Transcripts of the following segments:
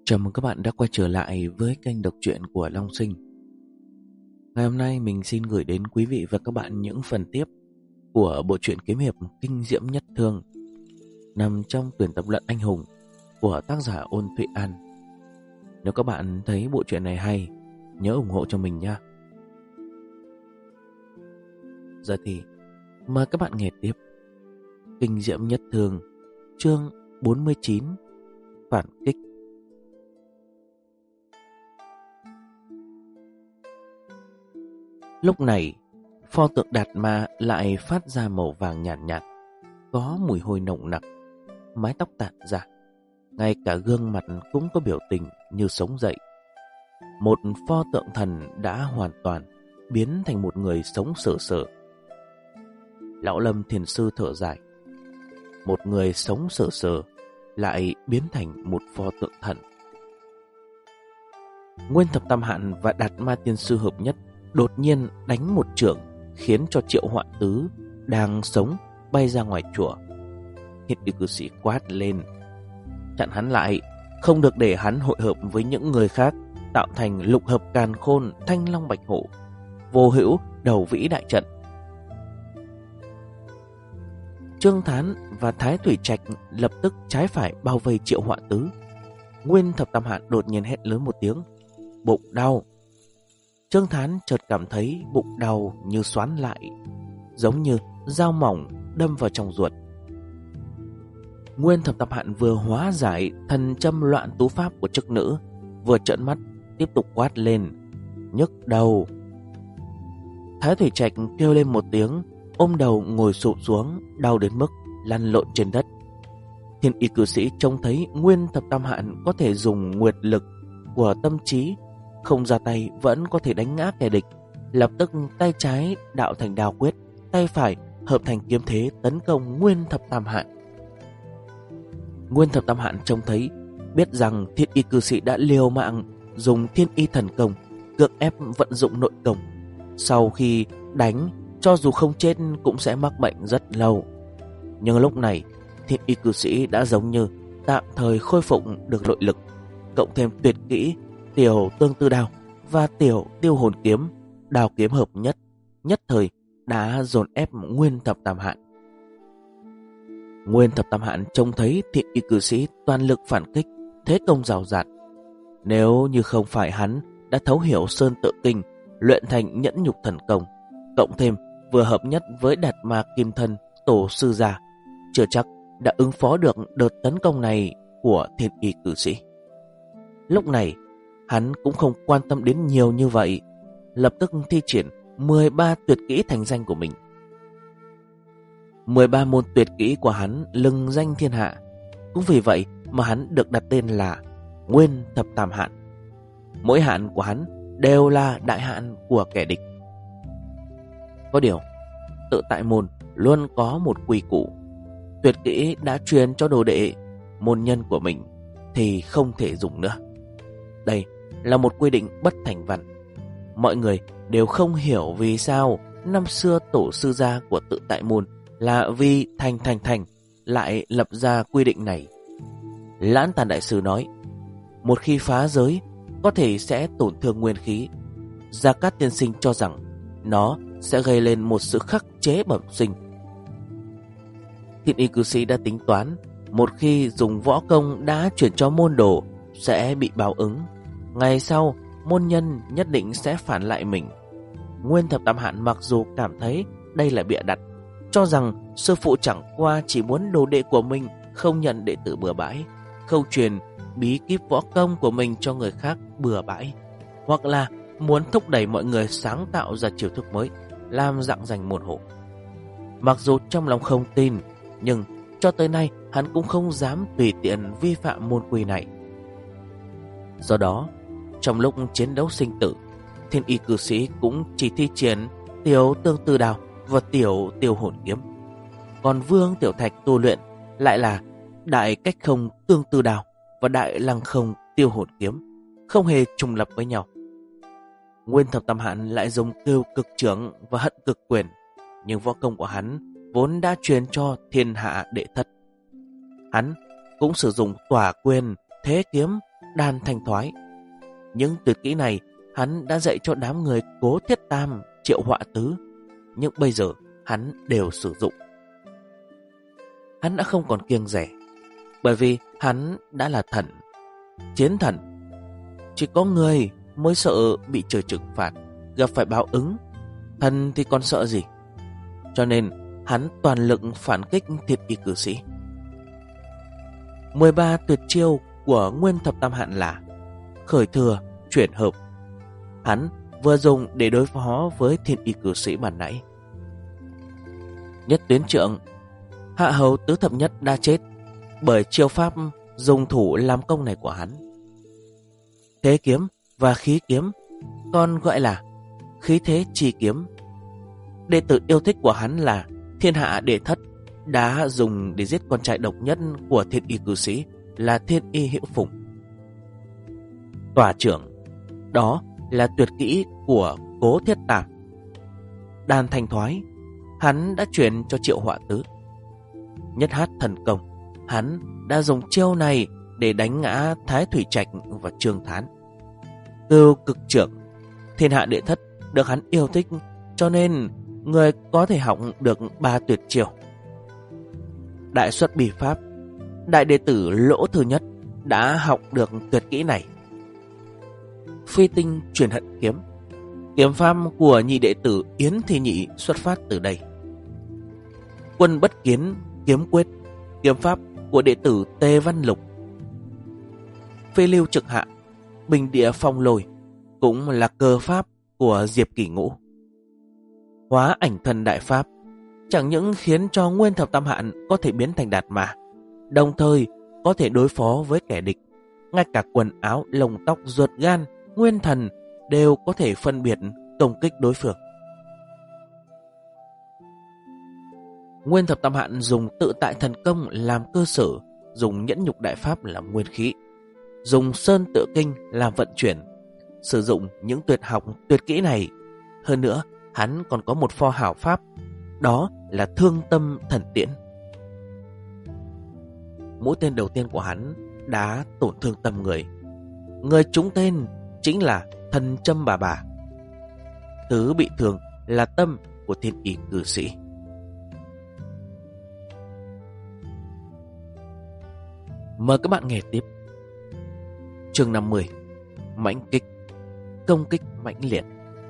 Chào mừng các bạn đã quay trở lại với kênh đọc truyện của Long Sinh. Ngày hôm nay mình xin gửi đến quý vị và các bạn những phần tiếp của bộ truyện kiếm hiệp kinh diễm nhất thương nằm trong tuyển tập Lận Anh Hùng của tác giả Ôn Thụy An. Nếu các bạn thấy bộ truyện này hay, nhớ ủng hộ cho mình nha. Giờ thì mời các bạn nghe tiếp kinh diễm nhất thương chương 49 phản kích. Lúc này, pho tượng Đạt Ma lại phát ra màu vàng nhàn nhạt, có mùi hôi nồng nặc, mái tóc tản ra, ngay cả gương mặt cũng có biểu tình như sống dậy. Một pho tượng thần đã hoàn toàn biến thành một người sống sờ sờ. Lão Lâm Thiền Sư thở dài, một người sống sờ sờ lại biến thành một pho tượng thần. Nguyên Thập Tam Hạn và Đạt Ma Tiên Sư hợp nhất, đột nhiên đánh một chưởng khiến cho Triệu Hoạn Tứ đang sống bay ra ngoài chùa. Hiện y cư sĩ quát lên, chặn hắn lại, không được để hắn hội hợp với những người khác, tạo thành lục hợp càn khôn thanh long bạch hổ, vô hữu đầu vĩ đại trận. Trương Thán và Thái Thủy Trạch lập tức trái phải bao vây Triệu Hoạn Tứ. Nguyên Thập Tam Hạn đột nhiên hét lớn một tiếng, bụng đau. Trương Thán chợt cảm thấy bụng đau như xoắn lại, giống như dao mỏng đâm vào trong ruột. Nguyên Thập Tam Hạn vừa hóa giải thần châm loạn tú pháp của chức nữ, vừa trợn mắt tiếp tục quát lên, nhức đầu. Thái Thủy Trạch kêu lên một tiếng, ôm đầu ngồi sụp xuống, đau đến mức lăn lộn trên đất. Thiên y cư sĩ trông thấy Nguyên Thập Tam Hạn có thể dùng nguyệt lực của tâm trí, không ra tay vẫn có thể đánh ngã kẻ địch, lập tức tay trái đạo thành đao quyết, tay phải hợp thành kiếm thế tấn công Nguyên Thập Tam Hạn. Nguyên Thập Tam Hạn trông thấy, biết rằng thiên y cư sĩ đã liều mạng dùng thiên y thần công, cưỡng ép vận dụng nội công. Sau khi đánh, cho dù không chết cũng sẽ mắc bệnh rất lâu. Nhưng lúc này, thiên y cư sĩ đã giống như tạm thời khôi phục được nội lực, cộng thêm tuyệt kỹ Tiểu Tương Tư Đao và Tiểu Tiêu Hồn Kiếm, đao kiếm hợp nhất, nhất thời đã dồn ép Nguyên Thập Tam Hạn. Nguyên Thập Tam Hạn trông thấy thiên y cư sĩ toàn lực phản kích, thế công rào rạt. Nếu như không phải hắn đã thấu hiểu Sơn Tự Kinh, luyện thành nhẫn nhục thần công, cộng thêm vừa hợp nhất với Đạt Ma Kim Thân tổ sư gia, chưa chắc đã ứng phó được đợt tấn công này của thiên y cư sĩ. Lúc này, hắn cũng không quan tâm đến nhiều như vậy, lập tức thi triển 13 tuyệt kỹ thành danh của mình. 13 môn tuyệt kỹ của hắn lừng danh thiên hạ, cũng vì vậy mà hắn được đặt tên là Nguyên Thập Tam Hạn. Mỗi hạn của hắn đều là đại hạn của kẻ địch. Có điều, tự tại môn luôn có một quy củ, tuyệt kỹ đã truyền cho đồ đệ, môn nhân của mình thì không thể dùng nữa. Đây là một quy định bất thành văn. Mọi người đều không hiểu vì sao năm xưa tổ sư gia của tự tại môn là vì Thành lại lập ra quy định này. Lãn Tàn đại sư nói, một khi phá giới có thể sẽ tổn thương nguyên khí. Gia Cát tiên sinh cho rằng nó sẽ gây lên một sự khắc chế bẩm sinh. Thiên y cư sĩ đã tính toán, một khi dùng võ công đã chuyển cho môn đồ sẽ bị báo ứng. Ngày sau, môn nhân nhất định sẽ phản lại mình. Nguyên Thập Tam Hạn mặc dù cảm thấy đây là bịa đặt, cho rằng sư phụ chẳng qua chỉ muốn đồ đệ của mình không nhận đệ tử bừa bãi, không truyền bí kíp võ công của mình cho người khác bừa bãi, hoặc là muốn thúc đẩy mọi người sáng tạo ra chiêu thức mới, làm rạng rành môn hộ. Mặc dù trong lòng không tin, nhưng cho tới nay hắn cũng không dám tùy tiện vi phạm môn quy này. Do đó, trong lúc chiến đấu sinh tử, thiên y cư sĩ cũng chỉ thi triển Tiểu Tương Tư Đao và Tiểu Tiêu Hồn Kiếm. Còn Vương Tiểu Thạch tu luyện lại là Đại Cách Không Tương Tư Đao và Đại Lăng Không Tiêu Hồn Kiếm, không hề trùng lập với nhau. Nguyên Thập Tam Hạn lại dùng Cừu Cực Trưởng và Hận Cực Quyền, nhưng võ công của hắn vốn đã truyền cho thiên hạ đệ thất. Hắn cũng sử dụng Tỏa Quyền, Thế Kiếm đan thanh thoái. Những tuyệt kỹ này hắn đã dạy cho đám người Cố Thiết Tam, Triệu Họa Tứ, nhưng bây giờ hắn đều sử dụng. Hắn đã không còn kiêng dè, bởi vì hắn đã là thần, chiến thần. Chỉ có người mới sợ bị trời trừng phạt, gặp phải báo ứng. Thần thì còn sợ gì? Cho nên hắn toàn lực phản kích Thiên Y cử sĩ. 13 tuyệt chiêu của Nguyên Thập Tam Hạn là khởi thừa, chuyển hợp. Hắn vừa dùng để đối phó với Thiên Y cử sĩ bản nãy. Nhất tuyến trượng, Hạ Hầu Tứ Thập Nhất đã chết bởi chiêu pháp dùng thủ làm công này của hắn. Thế kiếm và khí kiếm, còn gọi là khí thế chi kiếm, đệ tử yêu thích của hắn là Thiên Hạ Đệ Thất đã dùng để giết con trai độc nhất của Thiên Y cử sĩ là Thiên Y Hữu Phùng. Tòa trưởng, đó là tuyệt kỹ của Cố Thiết Tam. Đan thanh thoái, hắn đã truyền cho Triệu Họa Tứ. Nhất hát thần công, hắn đã dùng chiêu này để đánh ngã Thái Thủy Trạch và Trương Thán. Cưu cực trưởng, Thiên Hạ Đệ Thất được hắn yêu thích, cho nên người có thể học được 3 tuyệt chiêu. Đại xuất bì pháp, đại đệ tử Lỗ Thứ Nhất đã học được tuyệt kỹ này. Phi tinh truyền hận kiếm, kiếm pháp của nhị đệ tử Yến Thi Nhị xuất phát từ đây. Quân bất kiến kiếm quyết, kiếm pháp của đệ tử Tề Văn Lục. Phi lưu trực hạ, bình địa phong lôi cũng là cơ pháp của Diệp Kỷ Ngũ. Hóa ảnh thần đại pháp chẳng những khiến cho Nguyên Thập Tam Hạn có thể biến thành đạt ma, đồng thời có thể đối phó với kẻ địch. Ngay cả quần áo, lông tóc, ruột gan, nguyên thần đều có thể phân biệt công kích đối phương. Nguyên Thập Tam Hạn dùng tự tại thần công làm cơ sở, dùng nhẫn nhục đại pháp làm nguyên khí, dùng sơn tự kinh làm vận chuyển. Sử dụng những tuyệt học tuyệt kỹ này, hơn nữa hắn còn có một pho hảo pháp, đó là thương tâm thần tiễn. Mũi tên đầu tiên của hắn đã tổn thương tâm người. Người trúng tên chính là thần châm bà bà. Thứ bị thương là tâm của Thiên Y cử sĩ. Mời các bạn nghe tiếp. Chương 50. Mãnh kích, công kích mãnh liệt.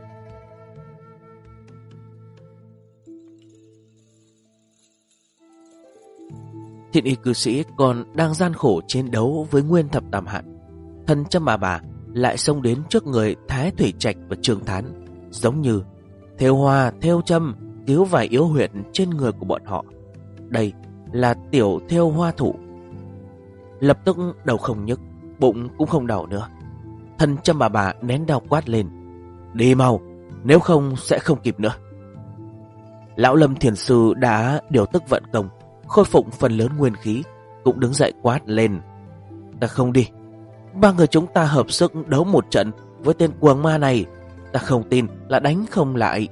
Thiên Y cử sĩ còn đang gian khổ chiến đấu với Nguyên Thập Tam Hạn, thần châm bà lại xông đến trước người Thái Thủy Trạch và Trương Thán, giống như thêu hoa thêu châm cứu vài yếu huyệt trên người của bọn họ. Đây là tiểu thêu hoa thủ. Lập tức đầu không nhức, bụng cũng không đau nữa. Thần châm bà nén đau quát lên: đi mau, nếu không sẽ không kịp nữa. Lão Lâm Thiền Sư đã điều tức vận công, khôi phục phần lớn nguyên khí, cũng đứng dậy quát lên: ta không đi. 3 người chúng ta hợp sức đấu một trận với tên cuồng ma này, ta không tin là đánh không lại.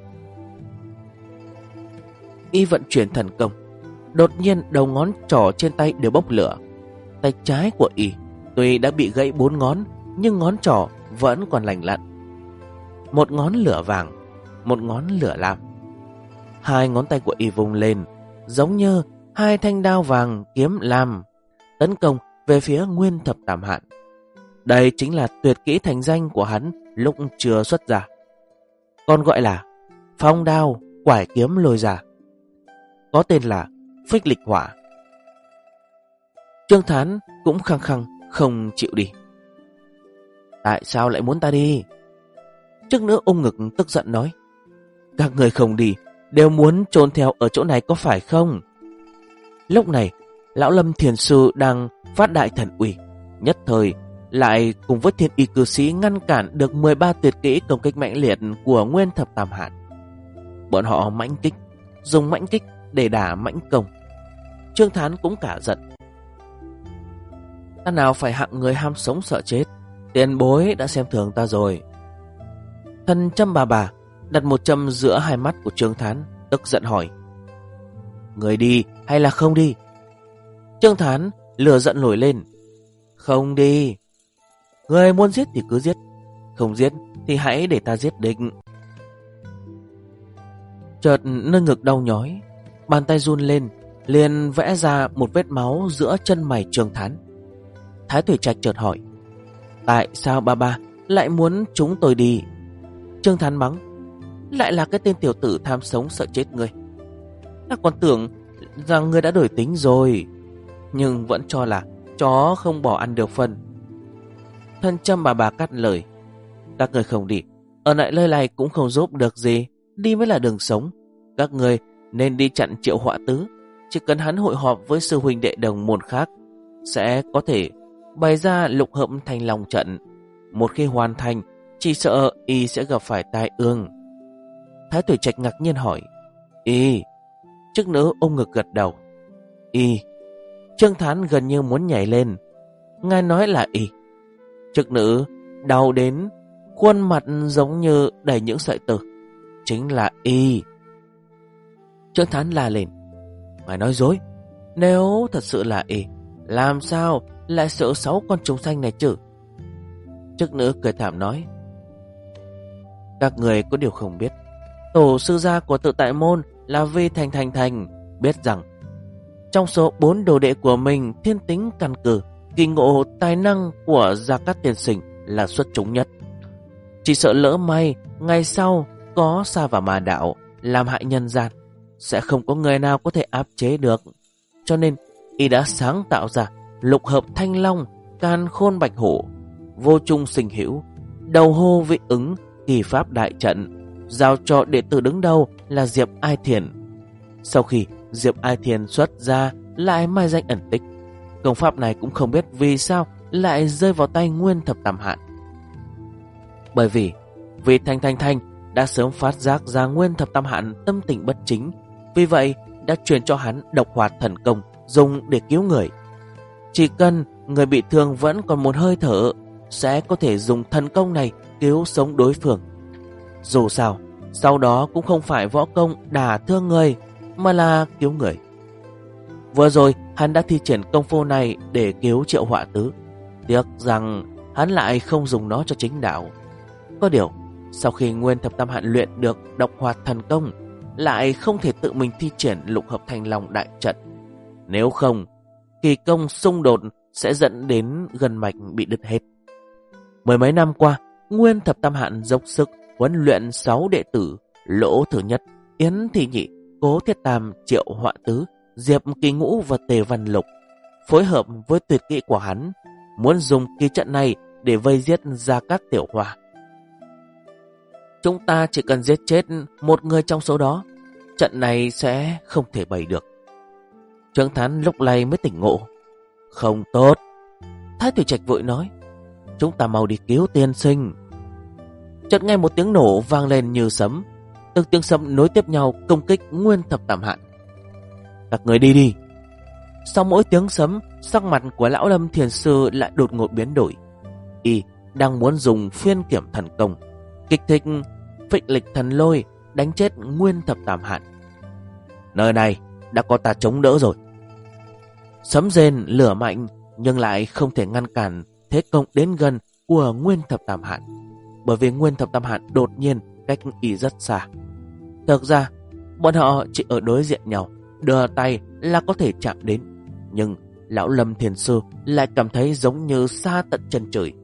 Y vận chuyển thần công, đột nhiên đầu ngón trỏ trên tay đều bốc lửa. Tay trái của Y tuy đã bị gãy 4 ngón, nhưng ngón trỏ vẫn còn lành lặn. Một ngón lửa vàng, một ngón lửa lam. 2 ngón tay của Y vung lên, giống như 2 thanh đao vàng kiếm lam, tấn công về phía Nguyên Thập Tam Hạn. Đây chính là tuyệt kỹ thành danh của hắn lúc chưa xuất ra, còn gọi là phong đao quải kiếm lôi ra, có tên là phích lịch hỏa. Trương Thán cũng khăng khăng không chịu đi. Tại sao lại muốn ta đi? Trước nữa ôm ngực tức giận nói: các người không đi đều muốn chôn theo ở chỗ này có phải không? Lúc này Lão Lâm Thiền Sư đang phát đại thần uy, nhất thời lại cùng với Thiên Y cư sĩ ngăn cản được 13 tuyệt kỹ công kích mãnh liệt của Nguyên Thập Tam Hạn. Bọn họ mãnh kích, dùng mãnh kích để đả mãnh công. Trương Thán cũng cả giận: ta nào phải hạng người ham sống sợ chết, tiền bối đã xem thường ta rồi. Thần châm bà đặt một châm giữa hai mắt của Trương Thán, tức giận hỏi: người đi hay là không đi? Trương Thán lửa giận nổi lên: không đi. Người muốn giết thì cứ giết, không giết thì hãy để ta giết địch. Chợt nơi ngực đau nhói, bàn tay run lên, liền vẽ ra một vết máu giữa chân mày Trương Thán. Thái Thủy Trạch chợt hỏi: tại sao ba lại muốn chúng tôi đi? Trương Thán mắng: lại là cái tên tiểu tử tham sống sợ chết ngươi. Ta còn tưởng rằng ngươi đã đổi tính rồi, nhưng vẫn cho là chó không bỏ ăn được phân. Thân Châm bà cắt lời: các người không đi, ở lại nơi này cũng không giúp được gì, đi mới là đường sống. Các người nên đi chặn Triệu Họa Tứ. Chỉ cần hắn hội họp với sư huynh đệ đồng môn khác, sẽ có thể bày ra lục hợp thành lòng trận. Một khi hoàn thành, chỉ sợ y sẽ gặp phải tai ương. Thái Thủy Trạch ngạc nhiên hỏi: y? Chức nữ ôm ngực gật đầu: y. Trương Thán gần như muốn nhảy lên: ngài nói là y? Chức nữ đau đến khuôn mặt giống như đầy những sợi tơ: chính là y. Trương Thán la lên: ngài nói dối. Nếu thật sự là y, làm sao lại sợ 6 con trùng xanh này chứ? Chức nữ cười thảm nói: các người có điều không biết, tổ sư gia của Tự Tại Môn là Vi Thành biết rằng trong số 4 đồ đệ của mình, thiên tính căn cử, kỳ ngộ tài năng của Gia Cát tiên sinh là xuất chúng nhất. Chỉ sợ lỡ may ngày sau có sa vào ma đạo làm hại nhân gian, sẽ không có người nào có thể áp chế được. Cho nên y đã sáng tạo ra lục hợp thanh long, can khôn bạch hổ, vô trung sinh hữu, đầu hô vị ứng, kỳ pháp đại trận, giao cho đệ tử đứng đầu là Diệp Ai Thiền. Sau khi Diệp Ai Thiền xuất ra, lại mai danh ẩn tích. Công pháp này cũng không biết vì sao lại rơi vào tay Nguyên Thập Tam Hạn. Bởi vì vị Thanh đã sớm phát giác ra Nguyên Thập Tam Hạn tâm tình bất chính, vì vậy đã truyền cho hắn độc hoạt thần công dùng để cứu người. Chỉ cần người bị thương vẫn còn một hơi thở, sẽ có thể dùng thần công này cứu sống đối phương. Dù sao, sau đó cũng không phải võ công đả thương người, mà là cứu người. Vừa rồi hắn đã thi triển công phu này để cứu Triệu Họa Tứ, tiếc rằng hắn lại không dùng nó cho chính đạo. Có điều, sau khi Nguyên Thập Tam Hạn luyện được độc hoạt thần công, lại không thể tự mình thi triển lục hợp thanh long đại trận. Nếu không, kỳ công xung đột sẽ dẫn đến gân mạch bị đứt hết. Mười mấy năm qua, Nguyên Thập Tam Hạn dốc sức huấn luyện 6 đệ tử: Lỗ Thứ Nhất, Yến Thị Nhị, Cố Thiết Tam, Triệu Họa Tứ, Diệp Kỳ Ngũ và Tề Văn Lục. Phối hợp với tuyệt kỹ của hắn, muốn dùng kỳ trận này để vây giết Gia Cát Tiểu Hoa. Chúng ta chỉ cần giết chết một người trong số đó, trận này sẽ không thể bày được. Trương Thán lúc này mới tỉnh ngộ. Không tốt. Thái Thủy Trạch vội nói: chúng ta mau đi cứu tiên sinh. Chợt nghe một tiếng nổ vang lên như sấm. Từng tiếng sấm nối tiếp nhau công kích Nguyên Thập Tam Hạn. Các người đi đi. Sau mỗi tiếng sấm, sắc mặt của lão Lâm Thiền Sư lại đột ngột biến đổi. Y đang muốn dùng phiên kiểm thần công kích thích phích lịch thần lôi đánh chết Nguyên Thập Tam Hạn. Nơi này đã có ta chống đỡ rồi. Sấm rền lửa mạnh, nhưng lại không thể ngăn cản thế công đến gần của Nguyên Thập Tam Hạn, bởi vì Nguyên Thập Tam Hạn đột nhiên cách y rất xa. Thực ra bọn họ chỉ ở đối diện nhau, đưa tay là có thể chạm đến, nhưng lão Lâm Thiền Sư lại cảm thấy giống như xa tận chân trời.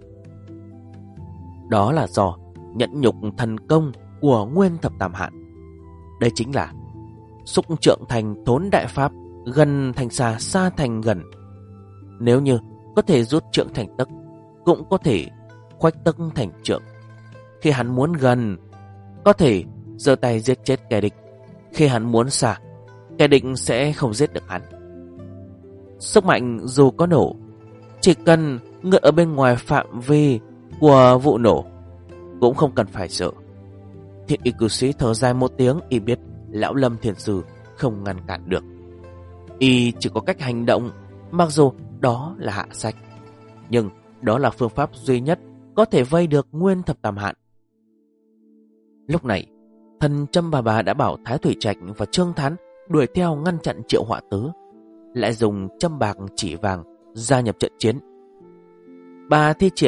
Đó là do nhẫn nhục thần công của Nguyên Thập Tam Hạn. Đây chính là xúc trượng thành thốn đại pháp, gần thành xa, xa thành gần. Nếu như có thể rút trượng thành tấc, cũng có thể khoách tấc thành trượng. Khi hắn muốn gần, có thể giơ tay giết chết kẻ địch. Khi hắn muốn xa, kẻ địch sẽ không giết được hắn. Sức mạnh dù có nổ, chỉ cần người ở bên ngoài phạm vi của vụ nổ, cũng không cần phải sợ. Thiện y cư sĩ thở dài một tiếng, y biết lão Lâm Thiền Sư không ngăn cản được. Y chỉ có cách hành động, mặc dù đó là hạ sách, nhưng đó là phương pháp duy nhất có thể vây được Nguyên Thập Tam Hạn. Lúc này, thần Châm bà đã bảo Thái Thủy Trạch và Trương Thán đuổi theo ngăn chặn Triệu Họa Tứ, lại dùng châm bạc chỉ vàng gia nhập trận chiến. Bà thi triển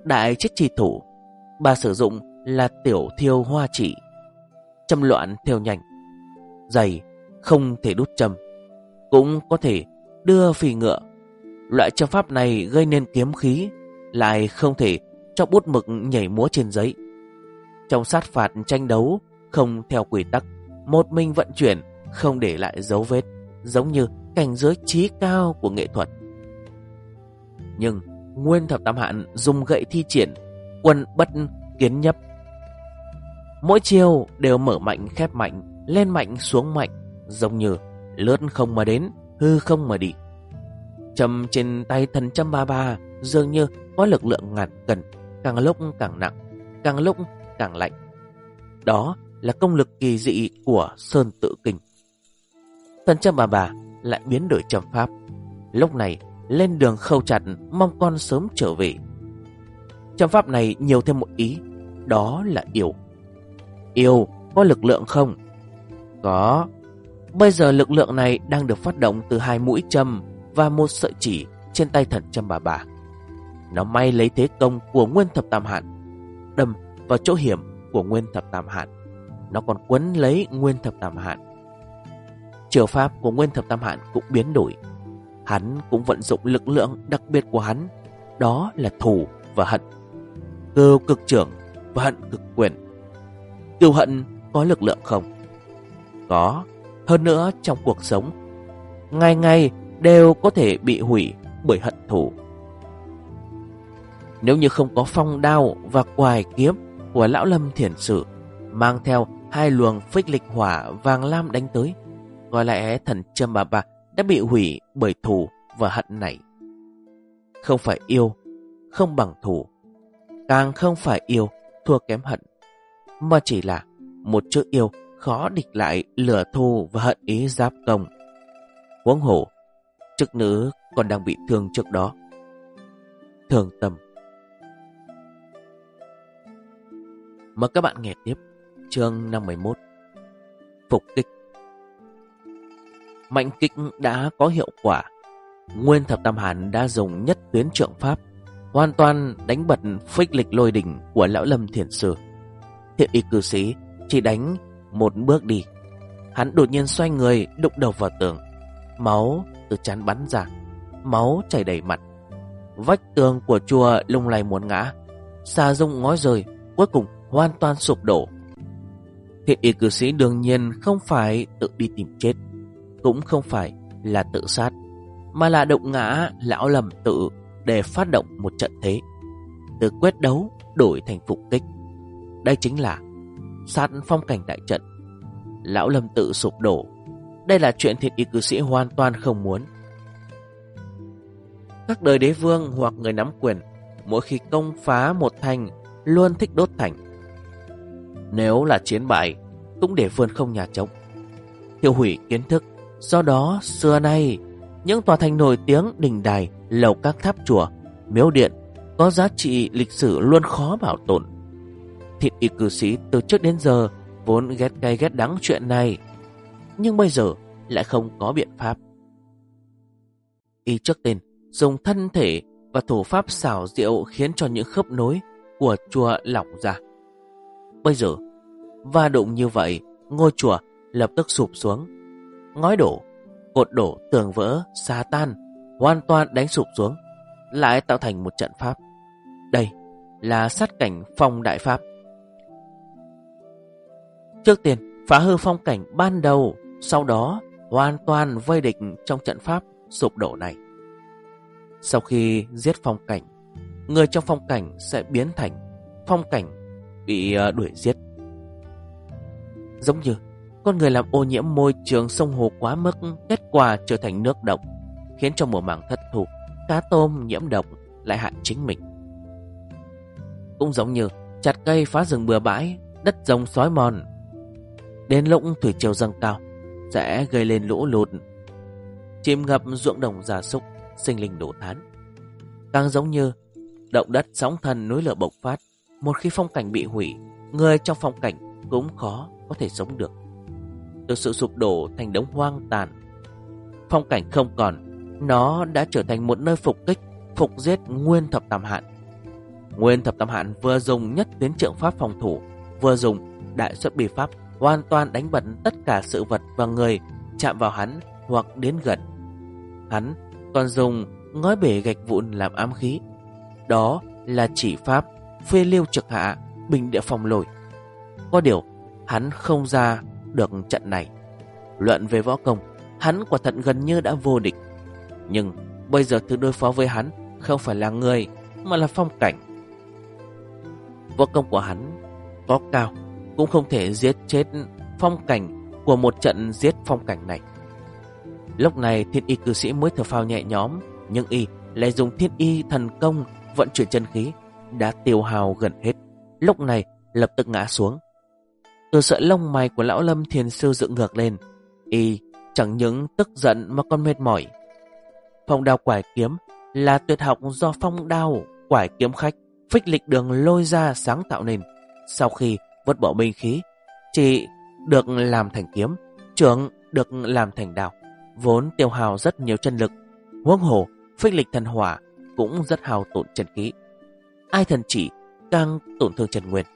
đại chết chi thủ, bà sử dụng là tiểu thiêu hoa chỉ. Châm loạn theo nhanh, dày không thể đút châm, cũng có thể đưa phi ngựa. Loại châm pháp này gây nên kiếm khí, lại không thể cho bút mực nhảy múa trên giấy. Trong sát phạt tranh đấu không theo quy tắc, một mình vận chuyển không để lại dấu vết, giống như cảnh giới trí cao của nghệ thuật. Nhưng Nguyên Thập Tam Hạn dùng gậy thi triển quân bất kiến nhấp, mỗi chiều đều mở mạnh khép mạnh, lên mạnh xuống mạnh, giống như lướt không mà đến, hư không mà đi. Châm trên tay thần châm ba ba dường như có lực lượng ngàn cân, càng lúc càng nặng, càng lúc càng lạnh. Đó là công lực kỳ dị của Sơn Tự Kinh. Thần châm ba ba lại biến đổi châm pháp, lúc này lên đường khâu chặt, mong con sớm trở về. Châm pháp này nhiều thêm một ý, đó là yêu. Yêu có lực lượng không? Có. Bây giờ lực lượng này đang được phát động từ 2 mũi châm và 1 sợi chỉ trên tay thần châm bà bà. Nó may lấy thế công của Nguyên Thập Tam Hạn, đâm vào chỗ hiểm của Nguyên Thập Tam Hạn. Nó còn quấn lấy Nguyên Thập Tam Hạn. Chiêu pháp của Nguyên Thập Tam Hạn cũng biến đổi. Hắn cũng vận dụng lực lượng đặc biệt của hắn, đó là thù và hận, cừu cực trưởng và hận cực quyền. Cừu hận có lực lượng không? Có. Hơn nữa trong cuộc sống, ngày ngày đều có thể bị hủy bởi hận thù. Nếu như không có phong đao và quài kiếm của Lão Lâm Thiền Sử mang theo 2 luồng phích lịch hỏa vàng lam đánh tới, có lẽ thần châm bà bà đã bị hủy bởi thù và hận này. Không phải yêu không bằng thù, càng không phải yêu thua kém hận, mà chỉ là một chữ yêu khó địch lại lửa thù và hận ý giáp công. Huống hồ chức nữ còn đang bị thương trước đó. Thương tâm. Mời các bạn nghe tiếp chương 51. Phục kích. Mạnh kích đã có hiệu quả. Nguyên Thập Tam Hạn đã dùng nhất tuyến trượng pháp, hoàn toàn đánh bật phích lịch lôi đỉnh của Lão Lâm Thiền Sư. Thiện y cư sĩ chỉ đánh một bước đi, hắn đột nhiên xoay người đụng đầu vào tường. Máu từ trán bắn ra, máu chảy đầy mặt. Vách tường của chùa lung lay muốn ngã, xà rung ngói rơi, cuối cùng hoàn toàn sụp đổ. Thiện y cư sĩ đương nhiên không phải tự đi tìm chết, cũng không phải là tự sát, mà là đụng ngã Lão Lâm Tự để phát động một trận thế, từ quyết đấu đổi thành phục kích. Đây chính là sát phong cảnh đại trận. Lão Lâm Tự sụp đổ, đây là chuyện thiện y cư sĩ hoàn toàn không muốn. Các đời đế vương hoặc người nắm quyền, mỗi khi công phá một thành luôn thích đốt thành. Nếu là chiến bại, cũng để vươn không nhà trống, tiêu hủy kiến thức. Do đó xưa nay những tòa thành nổi tiếng, đình đài, lầu các, tháp chùa, miếu điện có giá trị lịch sử luôn khó bảo tồn. Thiện y cư sĩ từ trước đến giờ vốn ghét cay ghét đắng chuyện này, nhưng bây giờ lại không có biện pháp. Y trước tên dùng thân thể và thủ pháp xảo diệu khiến cho những khớp nối của chùa lỏng ra. Bây giờ va đụng như vậy, ngôi chùa lập tức sụp xuống, ngói đổ, cột đổ, tường vỡ, xà tan, hoàn toàn đánh sụp xuống, lại tạo thành một trận pháp. Đây là sát cảnh phong đại pháp. Trước tiên phá hư phong cảnh ban đầu, sau đó hoàn toàn vây địch trong trận pháp sụp đổ này. Sau khi giết phong cảnh, người trong phong cảnh sẽ biến thành phong cảnh bị đuổi giết. Giống như con người làm ô nhiễm môi trường sông hồ quá mức, kết quả trở thành nước độc, khiến cho mùa màng thất thu, cá tôm nhiễm độc, lại hại chính mình. Cũng giống như chặt cây phá rừng bừa bãi, đất rồng xói mòn, đến lúc thủy triều dâng cao sẽ gây lên lũ lụt, chìm ngập ruộng đồng gia súc, sinh linh đổ thán. Càng giống như động đất sóng thần, núi lửa bộc phát, một khi phong cảnh bị hủy, người trong phong cảnh cũng khó có thể sống được. Từ sự sụp đổ thành đống hoang tàn, phong cảnh không còn, nó đã trở thành một nơi phục kích, phục giết Nguyên Thập Tam Hạn. Nguyên Thập Tam Hạn vừa dùng nhất tiến trượng pháp phòng thủ, vừa dùng đại xuất bì pháp hoàn toàn đánh bật tất cả sự vật và người chạm vào hắn hoặc đến gần. Hắn còn dùng ngói bể gạch vụn làm ám khí. Đó là chỉ pháp phê liêu trực hạ, bình địa phòng lồi. Có điều hắn không ra được trận này. Luận về võ công, hắn quả thật gần như đã vô địch. Nhưng bây giờ thứ đối phó với hắn không phải là người, mà là phong cảnh. Võ công của hắn có cao cũng không thể giết chết phong cảnh của một trận giết phong cảnh này. Lúc này Thiên Y cư sĩ mới thở phào nhẹ nhõm, nhưng y lại dùng Thiên Y thần công vận chuyển chân khí đã tiêu hao gần hết. Lúc này lập tức ngã xuống. Từ sợi lông mày của lão Lâm thiền sư dựng ngược lên, y chẳng những tức giận mà còn mệt mỏi. Phong đao quải kiếm là tuyệt học do phong đao quải kiếm khách Phích Lịch Đường lôi ra sáng tạo nên. Sau khi vứt bỏ binh khí, chỉ được làm thành kiếm, trưởng được làm thành đao, vốn tiêu hao rất nhiều chân lực. Huống hồ Phích Lịch thần hỏa cũng rất hao tổn chân khí. Ai thần chỉ càng tổn thương chân nguyên.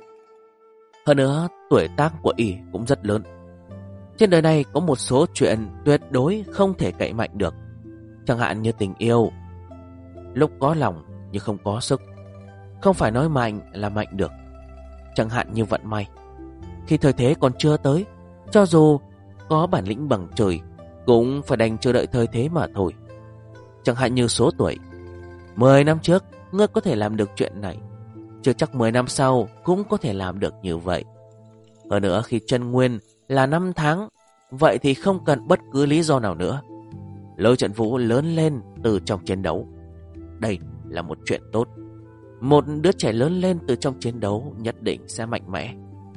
Hơn nữa tuổi tác của y cũng rất lớn. Trên đời này có một số chuyện tuyệt đối không thể cậy mạnh được, chẳng hạn như tình yêu. Lúc có lòng nhưng không có sức, không phải nói mạnh là mạnh được. Chẳng hạn như vận may, khi thời thế còn chưa tới, cho dù có bản lĩnh bằng trời cũng phải đành chờ đợi thời thế mà thôi. Chẳng hạn như số tuổi, 10 năm trước ngươi có thể làm được chuyện này, chưa chắc 10 năm sau cũng có thể làm được như vậy. Hơn nữa khi chân nguyên là 5 tháng, vậy thì không cần bất cứ lý do nào nữa. Lôi Trận Vũ lớn lên từ trong chiến đấu, đây là một chuyện tốt. Một đứa trẻ lớn lên từ trong chiến đấu nhất định sẽ mạnh mẽ.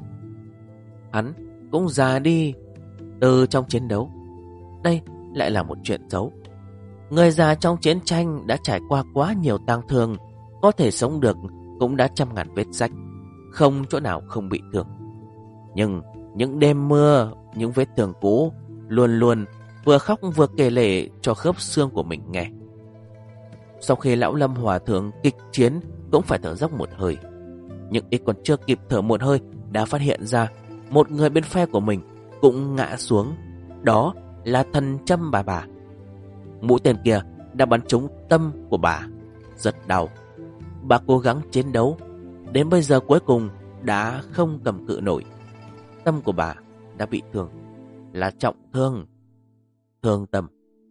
Hắn cũng già đi từ trong chiến đấu, đây lại là một chuyện xấu. Người già trong chiến tranh đã trải qua quá nhiều tang thương, có thể sống được cũng đã trăm ngàn vết rách, không chỗ nào không bị thương. Nhưng những đêm mưa, những vết thương cũ luôn luôn vừa khóc vừa kể lể cho khớp xương của mình nghe. Sau khi lão Lâm hòa thượng kịch chiến cũng phải thở dốc một hơi, nhưng y còn chưa kịp thở một hơi đã phát hiện ra một người bên phe của mình cũng ngã xuống. Đó là thần châm bà. Mũi tên kia đã bắn trúng tâm của bà, rất đau. Bà cố gắng chiến đấu, đến bây giờ cuối cùng đã không cầm cự nổi. Tâm của bà đã bị thương, là trọng thương, thương tâm.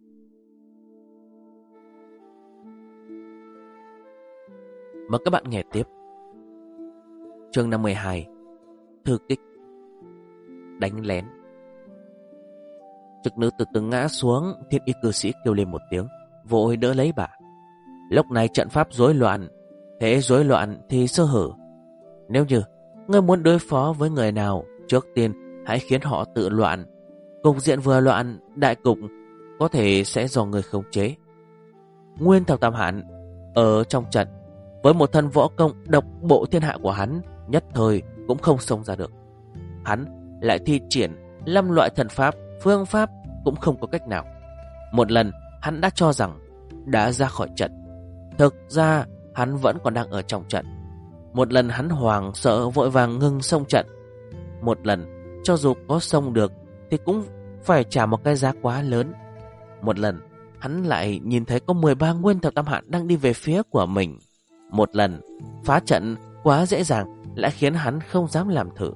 Mời các bạn nghe tiếp. Chương 52, thư kích. Đánh lén. Trực nữ từ từ ngã xuống. Thiên Y cư sĩ kêu lên một tiếng, vội đỡ lấy bà. Lúc này trận pháp rối loạn, thế rối loạn thì sơ hở. Nếu như ngươi muốn đối phó với người nào, trước tiên hãy khiến họ tự loạn. Cục diện vừa loạn, đại cục có thể sẽ do người khống chế. Nguyên Thập Tam Hạn ở trong trận, với một thân võ công độc bộ thiên hạ của hắn, nhất thời cũng không xông ra được. Hắn lại thi triển 5 loại thần pháp, phương pháp cũng không có cách nào. Một lần hắn đã cho rằng đã ra khỏi trận, thực ra hắn vẫn còn đang ở trong trận. Một lần hắn hoảng sợ vội vàng ngưng xông trận. Một lần cho dù có xông được thì cũng phải trả một cái giá quá lớn. Một lần hắn lại nhìn thấy có 13 Nguyên Thập Tam Hạn đang đi về phía của mình. Một lần phá trận quá dễ dàng lại khiến hắn không dám làm thử.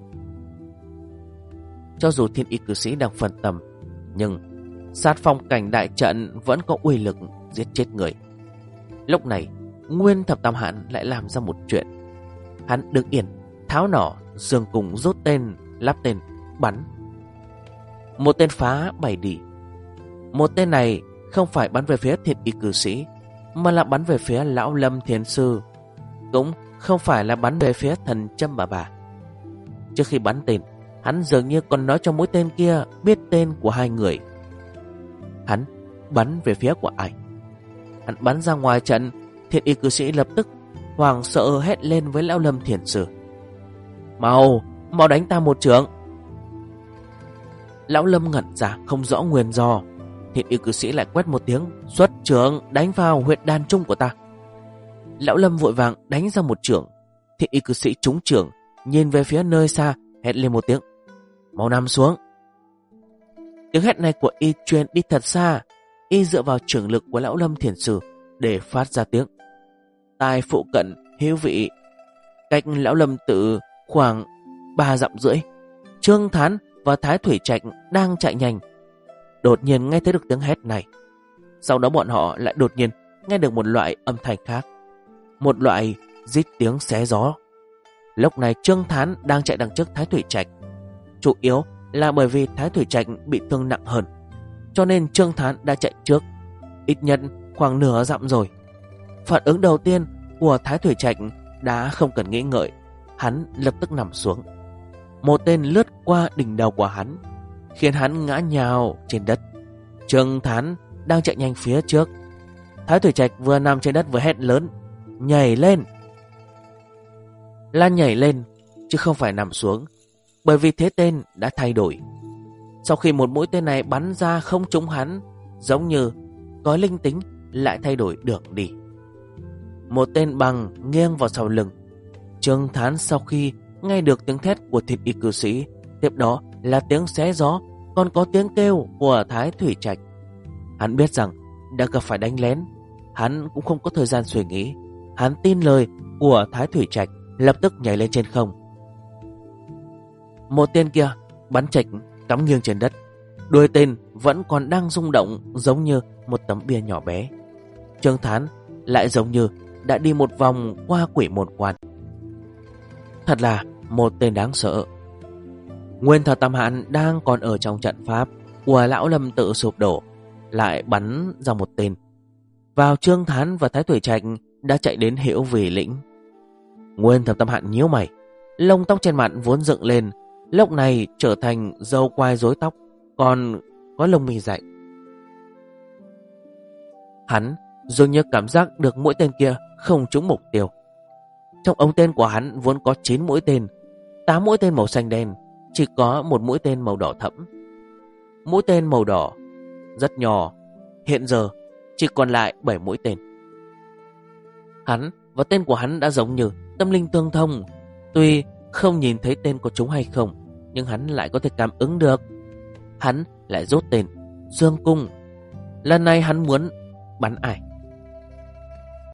Cho dù Thiên Y cư sĩ đang phân tâm, nhưng sát phong cảnh đại trận vẫn có uy lực giết chết người. Lúc này Nguyên Thập Tam Hạn lại làm ra một chuyện. Hắn đứng yên, tháo nỏ, giương cùng rút tên, lắp tên, bắn. Một tên phá 7 đi. Một tên này không phải bắn về phía Thiên Y cư sĩ, mà là bắn về phía lão Lâm thiền sư, cũng không phải là bắn về phía thần châm bà. Trước khi bắn tên, hắn dường như còn nói cho mũi tên kia biết tên của hai người. Hắn bắn về phía của ai? Hắn bắn ra ngoài trận. Thiên Y cư sĩ lập tức hoảng sợ hét lên với lão Lâm thiền sư: Mau đánh ta một chưởng! Lão Lâm ngẩn ra không rõ nguyên do. Thiên Y cư sĩ lại quét một tiếng: Xuất chưởng, đánh vào huyệt đan trung của ta! Lão Lâm vội vàng đánh ra một chưởng. Thị y cư sĩ trúng chưởng, nhìn về phía nơi xa, hét lên một tiếng: mau nằm xuống. Tiếng hét này của y truyền đi thật xa. Y dựa vào chưởng lực của Lão Lâm thiền sử để phát ra tiếng. Tai phụ cận hữu vị. Cách Lão Lâm Tự khoảng 3 dặm rưỡi, Trương Thán và Thái Thủy Trạch đang chạy nhanh. Đột nhiên nghe thấy được tiếng hét này. Sau đó bọn họ lại đột nhiên nghe được một loại âm thanh khác, một loại rít tiếng xé gió. Lúc này Trương Thán đang chạy đằng trước Thái Thủy Trạch. Chủ yếu là bởi vì Thái Thủy Trạch bị thương nặng hơn, cho nên Trương Thán đã chạy trước, ít nhất khoảng nửa dặm rồi. Phản ứng đầu tiên của Thái Thủy Trạch đã không cần nghĩ ngợi, hắn lập tức nằm xuống. Một tên lướt qua đỉnh đầu của hắn, khiến hắn ngã nhào trên đất. Trương Thán đang chạy nhanh phía trước. Thái Thủy Trạch vừa nằm trên đất vừa hét lớn: nhảy lên! Là nhảy lên chứ không phải nằm xuống, bởi vì thế tên đã thay đổi. Sau khi một mũi tên này bắn ra không trúng hắn, giống như có linh tính lại thay đổi đường đi. Một tên bằng nghiêng vào sau lưng. Trương Thán sau khi nghe được tiếng thét của thịt y cư sĩ, tiếp đó là tiếng xé gió, còn có tiếng kêu của Thái Thủy Trạch, hắn biết rằng đã gặp phải đánh lén. Hắn cũng không có thời gian suy nghĩ, hắn tin lời của Thái Thủy Trạch, lập tức nhảy lên trên không. Một tên kia bắn chệch cắm nghiêng trên đất, đuôi tên vẫn còn đang rung động giống như một tấm bia nhỏ bé. Trương Thán lại giống như đã đi một vòng qua quỷ môn quan. Thật là một tên đáng sợ. Nguyên Thập Tam Hạn đang còn ở trong trận pháp của Lão Lâm Tự sụp đổ, lại bắn ra một tên vào Trương Thán và Thái Thủy Trạch đã chạy đến Hữu Vì lĩnh. Nguyên Thập Tam Hạn nhíu mày, lông tóc trên mặt vốn dựng lên, lúc này trở thành râu quai rối tóc, còn có lông mi dày. Hắn dường như cảm giác được mũi tên kia không trúng mục tiêu. Trong ống tên của hắn vốn có 9 mũi tên, 8 mũi tên màu xanh đen, chỉ có một mũi tên màu đỏ thẫm. Mũi tên màu đỏ rất nhỏ, hiện giờ chỉ còn lại 7 mũi tên. Hắn và tên của hắn đã giống như tâm linh tương thông. Tuy không nhìn thấy tên của chúng hay không, nhưng hắn lại có thể cảm ứng được. Hắn lại rút tên Dương Cung. Lần này hắn muốn bắn ai?